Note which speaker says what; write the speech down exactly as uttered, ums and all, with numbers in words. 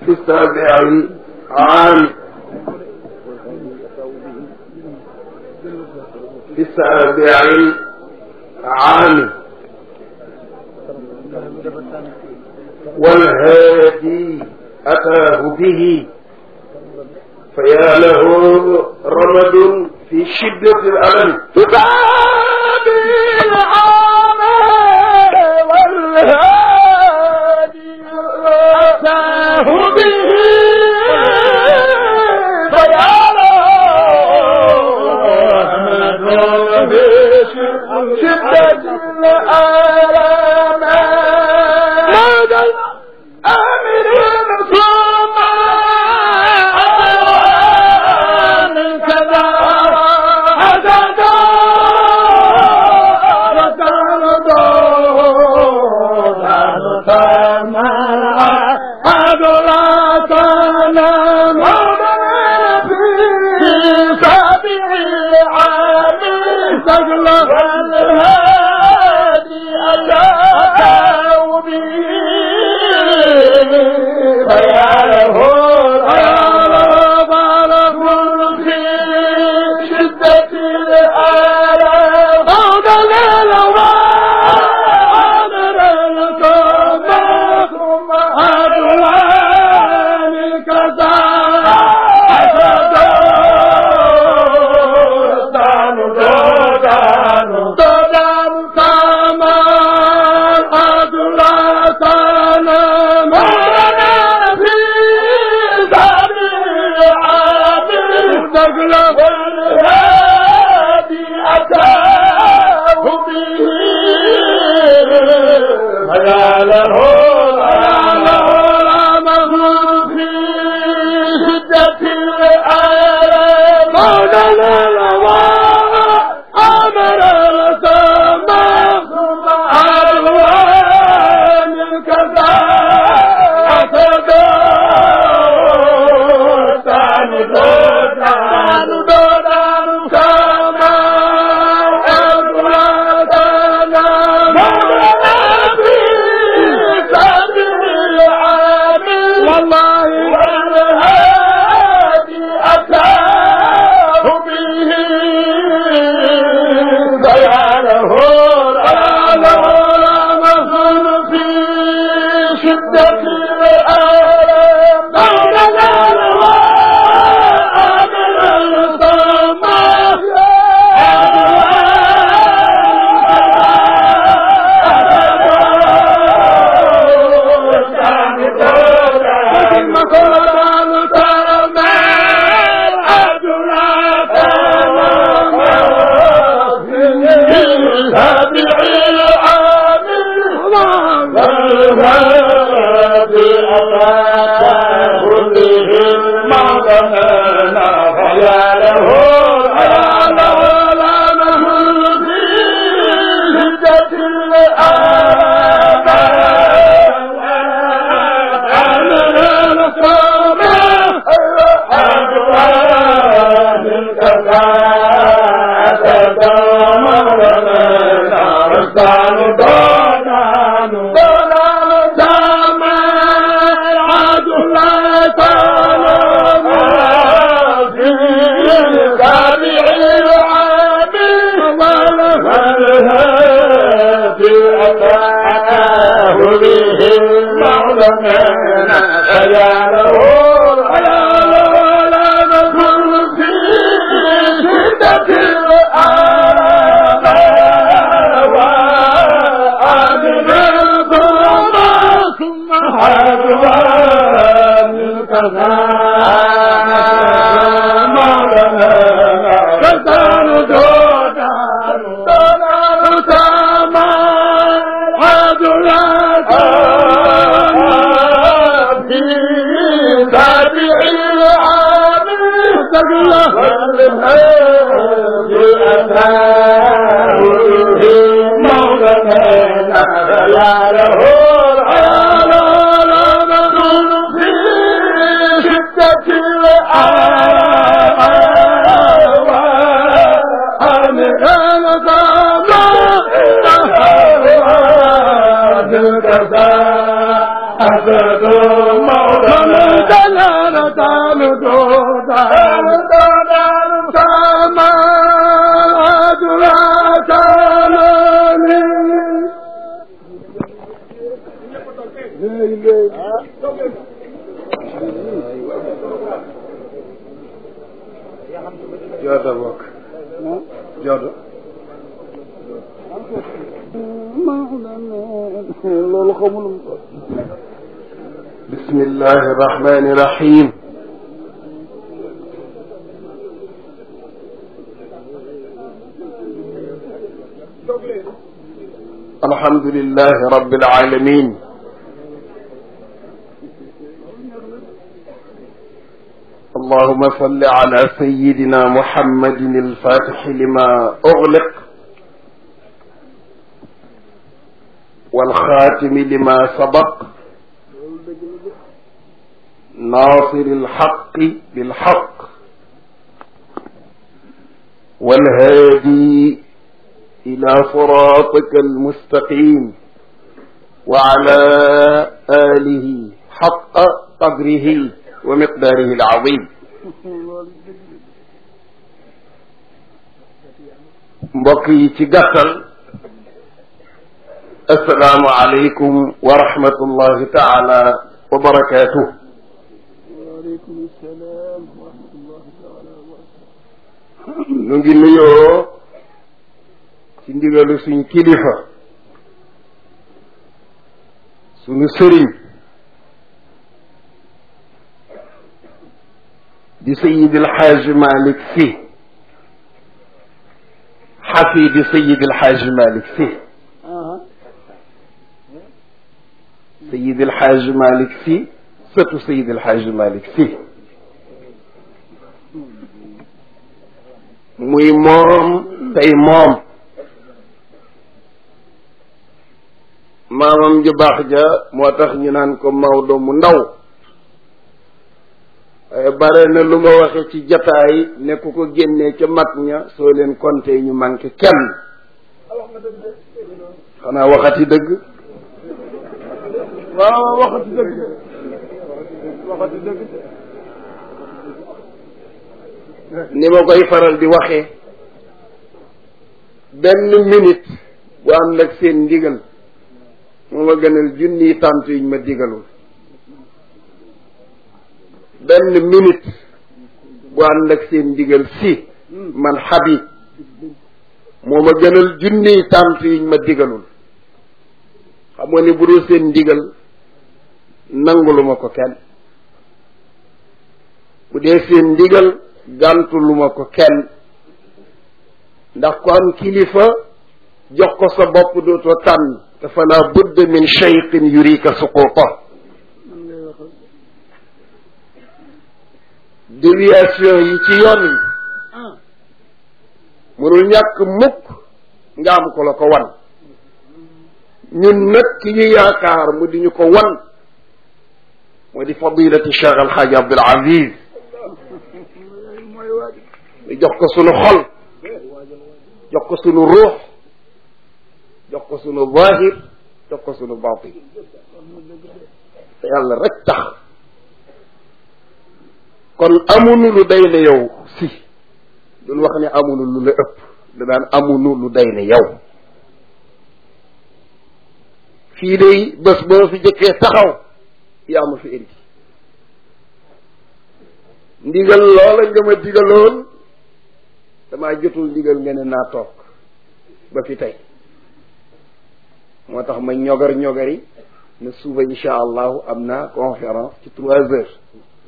Speaker 1: في السابع عام في السابع عام والهادي أتاه به فيا له رمد في شدة الألم
Speaker 2: تبابي العام والهادي أتاه به فيا له رمد في شدة الألم ماذا أمرين ثم من كذا هددا ردردو ردما أدلتنا مولا في سبع عام سجل والهادي أتاه به فيا له بلغ في شدة الآلام أودل الوادر الكبا ثم أدوان الكذا دودان دودان دودان كمان أدلتنا مولانا في سبيل عابر نقل والهادي أتاه به فيا له رمض في شدة الآلام مولانا أمر السماء ثم ألوان الكذا أتدودان دودان دودان كما أبردنا مولانا في سبيل عامل والله والهادي أتاه به فيا له رمض في شدة الآلام مولانا أمر السماء
Speaker 1: أسد مولانا jooda bokk jooda
Speaker 2: loolu xamulum ko
Speaker 1: bismillahi rahmani rahim alhamdulillahi rabbil alamin اللهم صل على سيدنا محمد الفاتح لما أغلق والخاتم لما سبق ناصر الحق بالحق والهادي إلى صراطك المستقيم وعلى آله حق قدره ومقداره العظيم mbokk yi ci gàttal assalaamu aleykum wa rahmatullahi taala wa barakaatuh.
Speaker 2: waaleykum salaam wa rahmatullahi taala wa barakaatuh.
Speaker 1: nu ngi nuyoo ci ndigalu suñ kilifa suñu sëriñ di Seydi El Hadji Malick Sy xafidi Seydi El Hadji Malick Sy Seydi El Hadji Malick Sy sëtu Seydi El Hadji Malick Sy muy moom tey moom maamam ju baax ja moo tax ñu naan ko Maodo mu ndaw waaye bare na lu ma waxe ci jataay ne ku ko génnee ca mag ña soo leen compté ñu manqué kenn xanaa waxati dëgg
Speaker 2: waaw waxati dëgg waxati dëgg
Speaker 1: ni ma koy faral di waxee benn minute bu ànd ak seen ndigal moo ma gënal junniy tànt yuñ ma digalul benn minute bu ànd ak seen ndigal si man Habib moo ma gënal junniy tànt yuñ ma digalul xam nga ni bu dul seen ndigal nangulu ma ko kenn bu dee seen ndigal gàntulu ma ko kenn ndax ko am kilifa jox ko sa bopp dootoo tànn te fala budda min cheikhin yurika suquta déviation yi ci yoon wi mënul ñàkk mukk nga am ko la ko wan ñun nag ki ñu yaakaar mu di ñu ko wan moo di fadilati Cheikh Al Hadj Abdoul Aziz ñu jox ko sunu xol jox ko sunu ruux jox ko sunu zahir jox ko sunu batin te yàlla rek tax kon amunu lu day ne yow si duñ wax ne amunu lu la ëpp da daan amunu lu day ne yow fii day bés boo fi jëkkee taxaw yaa ma fi indi ndigal loola nga ma digaloon damaa jotul ndigal nga ne naa toog ba fi tey moo tax ma ñogar ñogari ne suba insha allahu am naa conférence ci trois heures